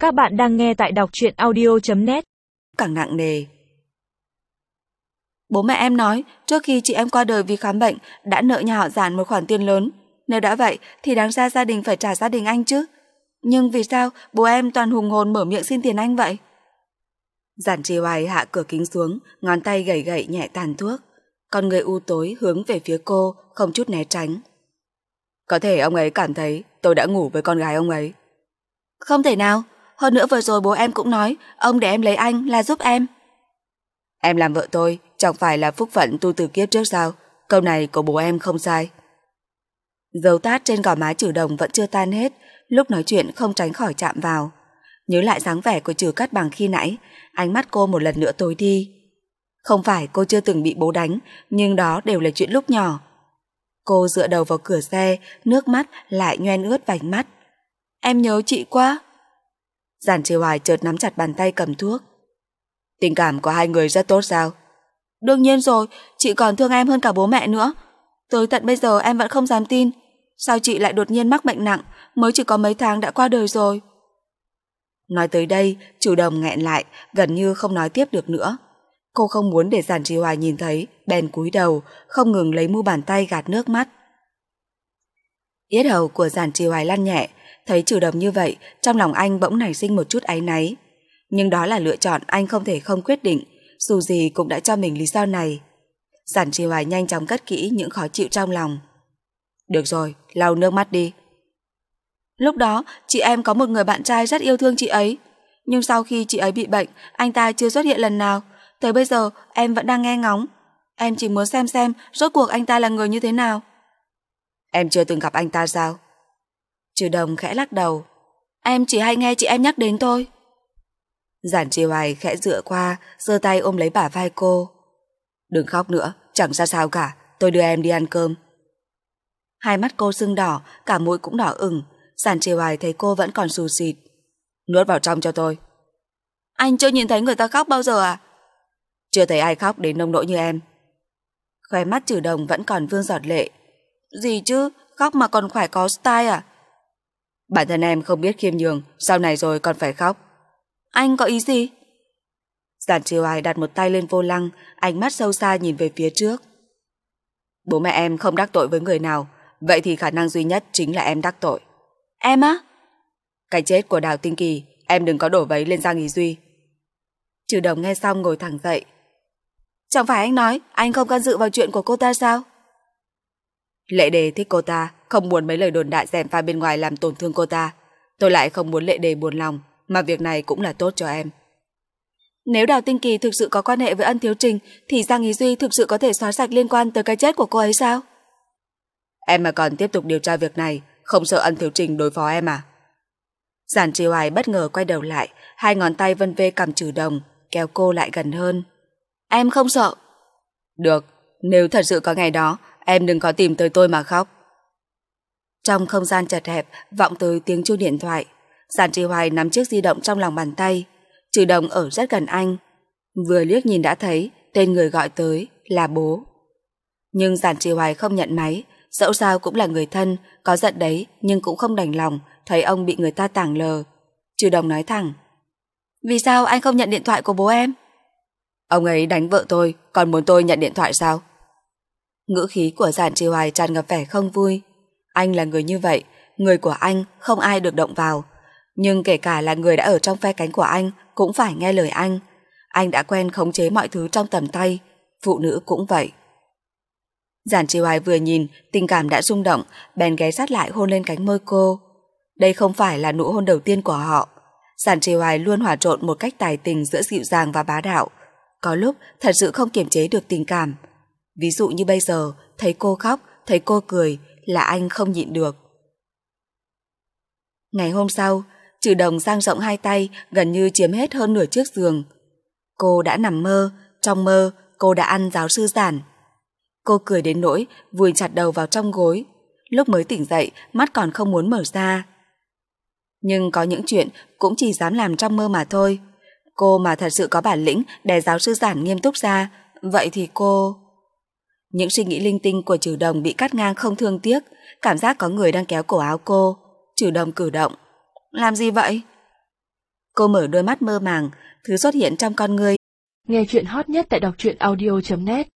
Các bạn đang nghe tại đọc truyện audio.net. Càng nặng nề. Bố mẹ em nói trước khi chị em qua đời vì khám bệnh đã nợ nhà họ Giản một khoản tiền lớn. Nếu đã vậy thì đáng ra gia đình phải trả gia đình anh chứ. Nhưng vì sao bố em toàn hùng hồn mở miệng xin tiền anh vậy? Giản Trì Hoài hạ cửa kính xuống, ngón tay gẩy gẩy nhẹ tàn thuốc. Con người u tối hướng về phía cô, không chút né tránh. Có thể ông ấy cảm thấy tôi đã ngủ với con gái ông ấy. Không thể nào. Hơn nữa vừa rồi bố em cũng nói ông để em lấy anh là giúp em. Em làm vợ tôi chẳng phải là phúc phận tu từ kiếp trước sao? Câu này của bố em không sai. Dấu tát trên gò má Trử Đồng vẫn chưa tan hết, lúc nói chuyện không tránh khỏi chạm vào. Nhớ lại dáng vẻ của Trử Cát Bằng khi nãy, ánh mắt cô một lần nữa tối đi. Không phải cô chưa từng bị bố đánh, nhưng đó đều là chuyện lúc nhỏ. Cô dựa đầu vào cửa xe, nước mắt lại nhoen ướt vành mắt. Em nhớ chị quá. Giản Trì Hoài chợt nắm chặt bàn tay cầm thuốc. Tình cảm của hai người rất tốt sao? Đương nhiên rồi, chị còn thương em hơn cả bố mẹ nữa. Tới tận bây giờ em vẫn không dám tin. Sao chị lại đột nhiên mắc bệnh nặng, mới chỉ có mấy tháng đã qua đời rồi? Nói tới đây, Trử Đồng nghẹn lại, gần như không nói tiếp được nữa. Cô không muốn để Giản Trì Hoài nhìn thấy, bèn cúi đầu, không ngừng lấy mu bàn tay gạt nước mắt. Yết hầu của Giản Trì Hoài lăn nhẹ, thấy Trử Đồng như vậy, trong lòng anh bỗng nảy sinh một chút áy náy. Nhưng đó là lựa chọn anh không thể không quyết định, dù gì cũng đã cho mình lý do này. Giản Trì Hoài nhanh chóng cất kỹ những khó chịu trong lòng. Được rồi, lau nước mắt đi. Lúc đó, chị em có một người bạn trai rất yêu thương chị ấy. Nhưng sau khi chị ấy bị bệnh, anh ta chưa xuất hiện lần nào. Tới bây giờ, em vẫn đang nghe ngóng. Em chỉ muốn xem rốt cuộc anh ta là người như thế nào. Em chưa từng gặp anh ta sao? Trử Đồng khẽ lắc đầu. Em chỉ hay nghe chị em nhắc đến thôi. Giản Trì Hoài khẽ dựa qua, giơ tay ôm lấy bả vai cô. Đừng khóc nữa, chẳng ra sao cả, tôi đưa em đi ăn cơm. Hai mắt cô sưng đỏ, cả mũi cũng đỏ ửng. Giản Trì Hoài thấy cô vẫn còn xù xịt. Nuốt vào trong cho tôi. Anh chưa nhìn thấy người ta khóc bao giờ à? Chưa thấy ai khóc đến nông nỗi như em. Khóe mắt Trử Đồng vẫn còn vương giọt lệ. Gì chứ, khóc mà còn phải có style à? Bản thân em không biết khiêm nhường, sau này rồi còn phải khóc. Anh có ý gì? Giản Trì Hoài đặt một tay lên vô lăng, ánh mắt sâu xa nhìn về phía trước. Bố mẹ em không đắc tội với người nào, vậy thì khả năng duy nhất chính là em đắc tội. Em á? Cái chết của Đào Tinh Kỳ, em đừng có đổ vấy lên Giang Ý Duy. Trử Đồng nghe xong ngồi thẳng dậy. Chẳng phải anh nói anh không can dự vào chuyện của cô ta sao? Lệ Đề thích cô ta, không muốn mấy lời đồn đại gièm pha bên ngoài làm tổn thương cô ta. Tôi lại không muốn Lệ Đề buồn lòng, mà việc này cũng là tốt cho em. Nếu Đào Tinh Kỳ thực sự có quan hệ với Ân Thiếu Trình, thì Giang Ý Duy thực sự có thể xóa sạch liên quan tới cái chết của cô ấy sao? Em mà còn tiếp tục điều tra việc này, không sợ Ân Thiếu Trình đối phó em à? Giản Trì Hoài bất ngờ quay đầu lại, hai ngón tay vân vê cằm Trử Đồng, kéo cô lại gần hơn. Em không sợ. Được, nếu thật sự có ngày đó, em đừng có tìm tới tôi mà khóc. Trong không gian chật hẹp, vọng tới tiếng chuông điện thoại. Giản Trì Hoài nắm chiếc di động trong lòng bàn tay. Trử Đồng ở rất gần anh. Vừa liếc nhìn đã thấy tên người gọi tới là bố. Nhưng Giản Trì Hoài không nhận máy. Dẫu sao cũng là người thân, có giận đấy nhưng cũng không đành lòng thấy ông bị người ta tảng lờ. Trử Đồng nói thẳng. Vì sao anh không nhận điện thoại của bố em? Ông ấy đánh vợ tôi, còn muốn tôi nhận điện thoại sao? Ngữ khí của Giản Trì Hoài tràn ngập vẻ không vui. Anh là người như vậy, người của anh không ai được động vào. Nhưng kể cả là người đã ở trong phe cánh của anh cũng phải nghe lời anh. Anh đã quen khống chế mọi thứ trong tầm tay, phụ nữ cũng vậy. Giản Trì Hoài vừa nhìn, tình cảm đã rung động, bèn ghé sát lại hôn lên cánh môi cô. Đây không phải là nụ hôn đầu tiên của họ. Giản Trì Hoài luôn hòa trộn một cách tài tình giữa dịu dàng và bá đạo. Có lúc thật sự không kiềm chế được tình cảm. Ví dụ như bây giờ, thấy cô khóc, thấy cô cười là anh không nhịn được. Ngày hôm sau, Trử Đồng dang rộng hai tay, gần như chiếm hết hơn nửa chiếc giường. Cô đã nằm mơ, trong mơ cô đã ăn giáo sư Giản. Cô cười đến nỗi vùi chặt đầu vào trong gối. Lúc mới tỉnh dậy, mắt còn không muốn mở ra. Nhưng có những chuyện cũng chỉ dám làm trong mơ mà thôi. Cô mà thật sự có bản lĩnh để giáo sư Giản nghiêm túc ra, vậy thì cô... Những suy nghĩ linh tinh của Trử Đồng bị cắt ngang không thương tiếc, cảm giác có người đang kéo cổ áo cô. Trử Đồng cử động. Làm gì vậy? Cô mở đôi mắt mơ màng, thứ xuất hiện trong con người. Nghe chuyện hot nhất tại đọc truyện audio.net